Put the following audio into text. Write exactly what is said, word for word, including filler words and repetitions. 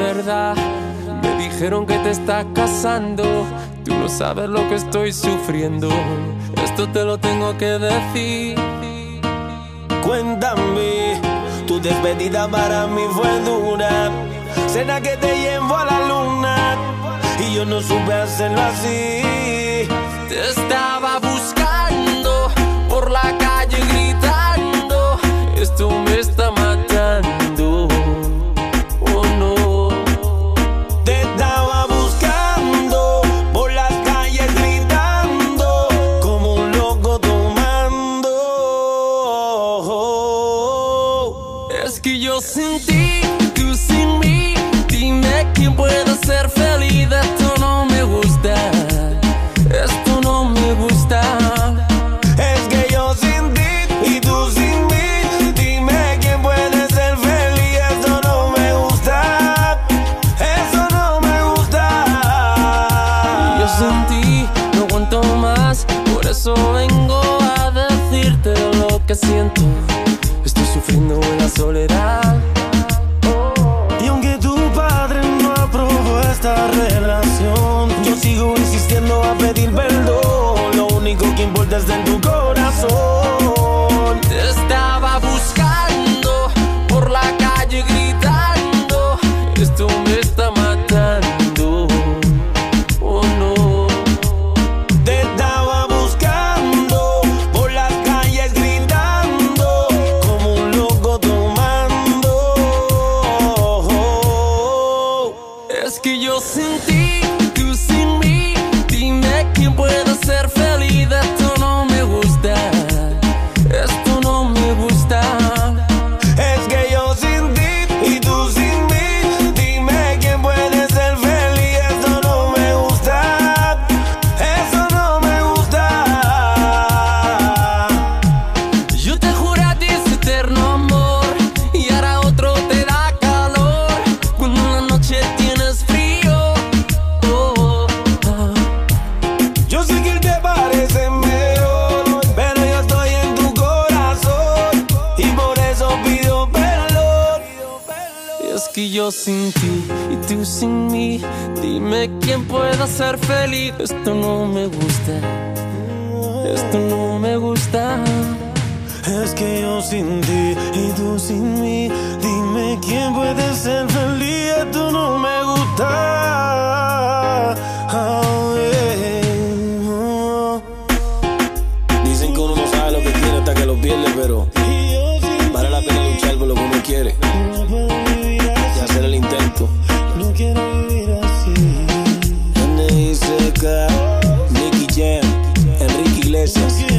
verdad. Me dijeron que te estás casando. Tú no sabes lo que estoy sufriendo. Esto te lo tengo que decir. Cuéntame, tu despedida para mí fue dura. Cena que te llevo a la luna y yo no supe hacerlo así. Te estaba buscando por la calle gritando. Esto me está matando. Oh no. Te estaba buscando por las calles gritando como un loco tomando. Es que yo sin ti, tú sin mí. Dime quién puede ser feliz. Esto no me gusta. Esto no me gusta. Es que yo sin ti y tú sin mí. Dime quién puede ser feliz. Eso no me gusta. Eso no me gusta. Yo sin ti no aguanto más. Por eso vengo a decirte lo que siento. Estoy sufriendo en la soledad. Y aunque tu padre no aprobó esta relación, yo sigo insistiendo a pedir perdón. Lo único que importa es en tu corazón. Te estaba buscando por la calle gritando. Esto me está matando. Oh no. Te estaba buscando por las calles gritando como un loco tomando. Es que yo sin ti, tú sin mí. Dime quién puede ser feliz. Esto no me gusta. Esto no me gusta. Es que yo sin ti y tú sin mí. Dime quién puede ser feliz. Eso no me gusta. Eso no me gusta. Yo te juré a ti ese eterno amor y ahora otro te da calor cuando en la noche tienes frío. Oh, oh, oh. Yo sé que él te parece mejor, pero yo estoy en tu corazón y por eso pido perdón. Es que yo sin ti y tú sin mí. Dime quién pueda ser feliz. Esto no me gusta. Esto no me gusta. Es que yo sin ti y tú sin mí. Dime quién puede ser feliz. Esto no me gusta. Oh, yeah. Dicen que uno no sabe lo que quiere hasta que lo pierde, pero vale la pena luchar por lo que uno quiere y hacer el intento. No quiero vivir así. N I C K, Nicky Jam, Enrique Iglesias.